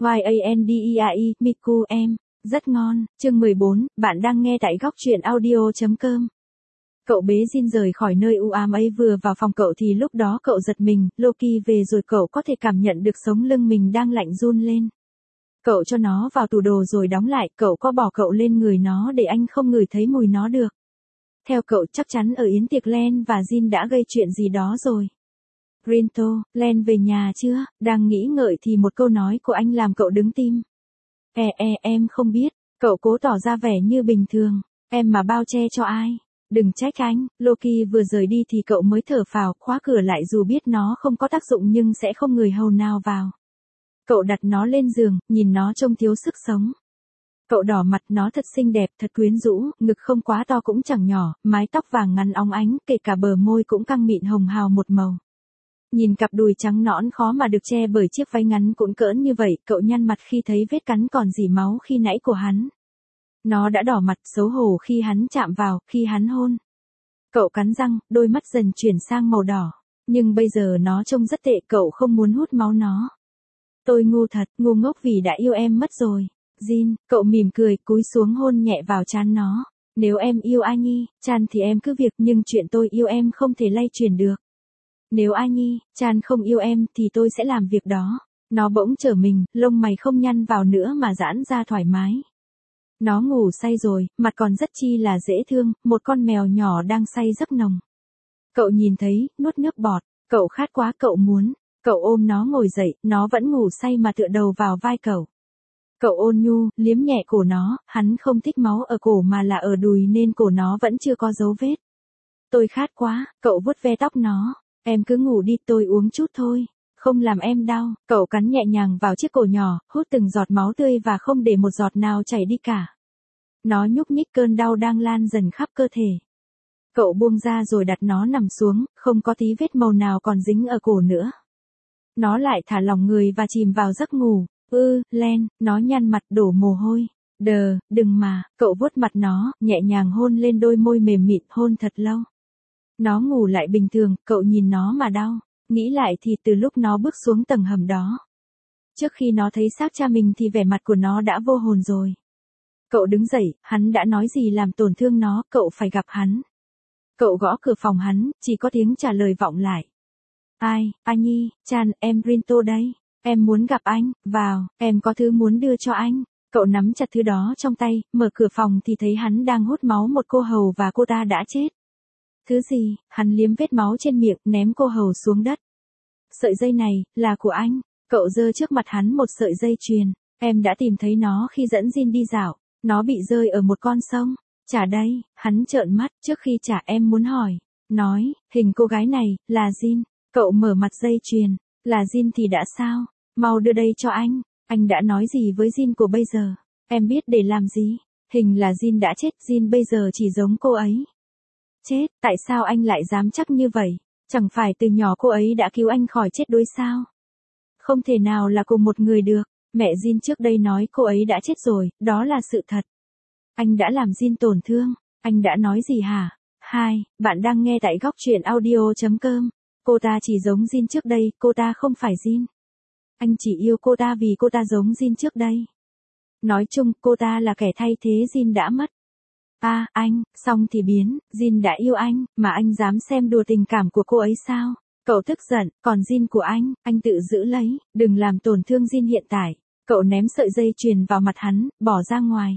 Yandeai, Miku em. Rất ngon. Chương 14, bạn đang nghe tại góc truyện audio.com. Cậu bế Jin rời khỏi nơi u ám ấy vừa vào phòng cậu thì lúc đó cậu giật mình, Loki về rồi cậu có thể cảm nhận được sống lưng mình đang lạnh run lên. Cậu cho nó vào tủ đồ rồi đóng lại, cậu có bỏ cậu lên người nó để anh không ngửi thấy mùi nó được. Theo cậu chắc chắn ở yến tiệc Len và Jin đã gây chuyện gì đó rồi. Rinto, Len về nhà chưa? Đang nghĩ ngợi thì một câu nói của anh làm cậu đứng tim. Em không biết, cậu cố tỏ ra vẻ như bình thường, em mà bao che cho ai? Đừng trách anh, Loki vừa rời đi thì cậu mới thở phào, khóa cửa lại dù biết nó không có tác dụng nhưng sẽ không người hầu nào vào. Cậu đặt nó lên giường, nhìn nó trông thiếu sức sống. Cậu đỏ mặt, nó thật xinh đẹp, thật quyến rũ, ngực không quá to cũng chẳng nhỏ, mái tóc vàng ngắn óng ánh, kể cả bờ môi cũng căng mịn hồng hào một màu. Nhìn cặp đùi trắng nõn khó mà được che bởi chiếc váy ngắn cũn cỡn như vậy, cậu nhăn mặt khi thấy vết cắn còn rỉ máu khi nãy của hắn. Nó đã đỏ mặt, xấu hổ khi hắn chạm vào, khi hắn hôn. Cậu cắn răng, đôi mắt dần chuyển sang màu đỏ. Nhưng bây giờ nó trông rất tệ, cậu không muốn hút máu nó. Tôi ngu thật, ngu ngốc vì đã yêu em mất rồi. Jin, cậu mỉm cười, cúi xuống hôn nhẹ vào trán nó. Nếu em yêu Annie, Chan thì em cứ việc, nhưng chuyện tôi yêu em không thể lay chuyển được. Nếu Annie, Chan không yêu em thì tôi sẽ làm việc đó. Nó bỗng trở mình, lông mày không nhăn vào nữa mà giãn ra thoải mái. Nó ngủ say rồi, mặt còn rất chi là dễ thương, một con mèo nhỏ đang say giấc nồng. Cậu nhìn thấy, nuốt nước bọt, cậu khát quá cậu muốn. Cậu ôm nó ngồi dậy, nó vẫn ngủ say mà tựa đầu vào vai cậu. Cậu ôn nhu, liếm nhẹ cổ nó, hắn không thích máu ở cổ mà là ở đùi nên cổ nó vẫn chưa có dấu vết. Tôi khát quá, cậu vuốt ve tóc nó. Em cứ ngủ đi, tôi uống chút thôi. Không làm em đau, cậu cắn nhẹ nhàng vào chiếc cổ nhỏ, hút từng giọt máu tươi và không để một giọt nào chảy đi cả. Nó nhúc nhích, cơn đau đang lan dần khắp cơ thể. Cậu buông ra rồi đặt nó nằm xuống, không có tí vết màu nào còn dính ở cổ nữa. Nó lại thả lỏng người và chìm vào giấc ngủ. Len, nó nhăn mặt đổ mồ hôi. Đừng mà, cậu vuốt mặt nó, nhẹ nhàng hôn lên đôi môi mềm mịn, hôn thật lâu. Nó ngủ lại bình thường, cậu nhìn nó mà đau. Nghĩ lại thì từ lúc nó bước xuống tầng hầm đó. Trước khi nó thấy xác cha mình thì vẻ mặt của nó đã vô hồn rồi. Cậu đứng dậy, hắn đã nói gì làm tổn thương nó, cậu phải gặp hắn. Cậu gõ cửa phòng hắn, chỉ có tiếng trả lời vọng lại. Ai, Annie, Chan, em Rinto đây. Em muốn gặp anh, vào, em có thứ muốn đưa cho anh. Cậu nắm chặt thứ đó trong tay, mở cửa phòng thì thấy hắn đang hút máu một cô hầu và cô ta đã chết. Thứ gì? Hắn liếm vết máu trên miệng, ném cô hầu xuống đất. Sợi dây này, là của anh. Cậu giơ trước mặt hắn một sợi dây chuyền. Em đã tìm thấy nó khi dẫn Jin đi dạo. Nó bị rơi ở một con sông. Trả đây, hắn trợn mắt, trước khi trả em muốn hỏi. Nói, hình cô gái này, là Jin. Cậu mở mặt dây chuyền. Là Jin thì đã sao? Mau đưa đây cho anh. Anh đã nói gì với Jin của bây giờ? Em biết để làm gì? Hình là Jin đã chết, Jin bây giờ chỉ giống cô ấy. Chết, tại sao anh lại dám chắc như vậy? Chẳng phải từ nhỏ cô ấy đã cứu anh khỏi chết đuối sao? Không thể nào là cùng một người được. Mẹ Jin trước đây nói cô ấy đã chết rồi, đó là sự thật. Anh đã làm Jin tổn thương. Anh đã nói gì hả? Bạn đang nghe tại góc truyện audio.com. Cô ta chỉ giống Jin trước đây, cô ta không phải Jin. Anh chỉ yêu cô ta vì cô ta giống Jin trước đây. Nói chung, cô ta là kẻ thay thế Jin đã mất. Anh, xong thì biến, Jin đã yêu anh, mà anh dám xem đùa tình cảm của cô ấy sao? Cậu tức giận, còn Jin của anh tự giữ lấy, đừng làm tổn thương Jin hiện tại. Cậu ném sợi dây chuyền vào mặt hắn, bỏ ra ngoài.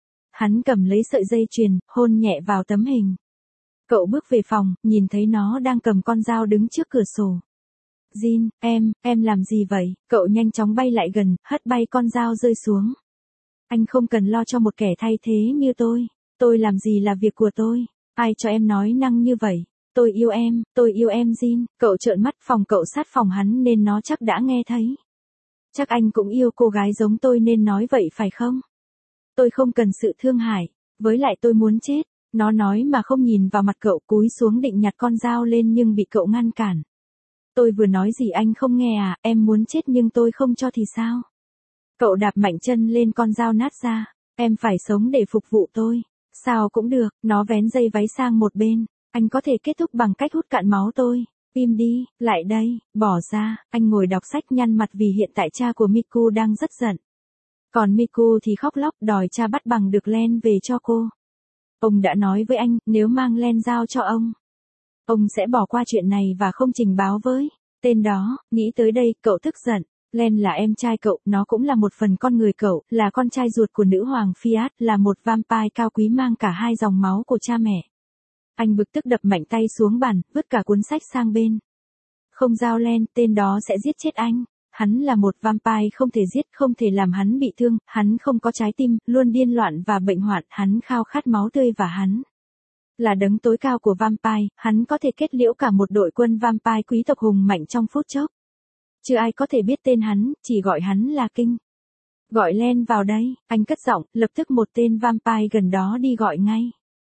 Hắn cầm lấy sợi dây chuyền, hôn nhẹ vào tấm hình. Cậu bước về phòng, nhìn thấy nó đang cầm con dao đứng trước cửa sổ. Jin, em làm gì vậy? Cậu nhanh chóng bay lại gần, hất bay con dao rơi xuống. Anh không cần lo cho một kẻ thay thế như tôi. Tôi làm gì là việc của tôi. Ai cho em nói năng như vậy? Tôi yêu em Jin. Cậu trợn mắt, phòng cậu sát phòng hắn nên nó chắc đã nghe thấy. Chắc anh cũng yêu cô gái giống tôi nên nói vậy phải không? Tôi không cần sự thương hại. Với lại tôi muốn chết. Nó nói mà không nhìn vào mặt cậu, cúi xuống định nhặt con dao lên nhưng bị cậu ngăn cản. Tôi vừa nói gì anh không nghe à? Em muốn chết nhưng tôi không cho thì sao? Cậu đạp mạnh chân lên con dao nát ra. Em phải sống để phục vụ tôi. Sao cũng được, nó vén dây váy sang một bên. Anh có thể kết thúc bằng cách hút cạn máu tôi. Im đi, lại đây, bỏ ra, anh ngồi đọc sách nhăn mặt vì hiện tại cha của Miku đang rất giận. Còn Miku thì khóc lóc đòi cha bắt bằng được Len về cho cô. Ông đã nói với anh, nếu mang Len giao cho ông sẽ bỏ qua chuyện này và không trình báo với tên đó. Nghĩ tới đây, cậu tức giận. Len là em trai cậu, nó cũng là một phần con người cậu, là con trai ruột của nữ hoàng Fiat, là một vampire cao quý mang cả hai dòng máu của cha mẹ. Anh bực tức đập mạnh tay xuống bàn, vứt cả cuốn sách sang bên. Không giao Len, tên đó sẽ giết chết anh. Hắn là một vampire không thể giết, không thể làm hắn bị thương, hắn không có trái tim, luôn điên loạn và bệnh hoạn, hắn khao khát máu tươi và hắn là đấng tối cao của vampire, hắn có thể kết liễu cả một đội quân vampire quý tộc hùng mạnh trong phút chốc. Chưa ai có thể biết tên hắn, chỉ gọi hắn là King. Gọi Len vào đây, anh cất giọng, lập tức một tên vampire gần đó đi gọi ngay.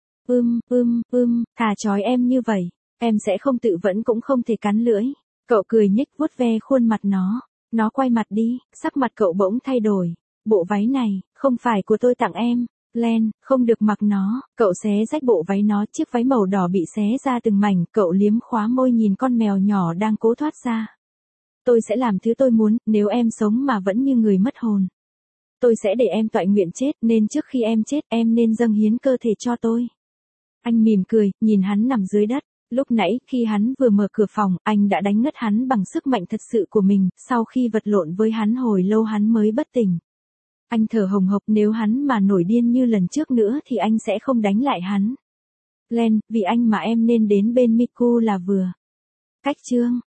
Thà trói em như vậy, em sẽ không tự vẫn cũng không thể cắn lưỡi. Cậu cười nhếch vuốt ve khuôn mặt nó quay mặt đi, sắc mặt cậu bỗng thay đổi. Bộ váy này, không phải của tôi tặng em. Len, không được mặc nó. Cậu xé rách bộ váy nó, chiếc váy màu đỏ bị xé ra từng mảnh, cậu liếm khóa môi nhìn con mèo nhỏ đang cố thoát ra. Tôi sẽ làm thứ tôi muốn, nếu em sống mà vẫn như người mất hồn. Tôi sẽ để em toại nguyện chết, nên trước khi em chết, em nên dâng hiến cơ thể cho tôi. Anh mỉm cười, nhìn hắn nằm dưới đất. Lúc nãy, khi hắn vừa mở cửa phòng, anh đã đánh ngất hắn bằng sức mạnh thật sự của mình, sau khi vật lộn với hắn hồi lâu hắn mới bất tỉnh. Anh thở hồng hộc, nếu hắn mà nổi điên như lần trước nữa thì anh sẽ không đánh lại hắn. Len, vì anh mà em nên đến bên Miku là vừa. Cách chương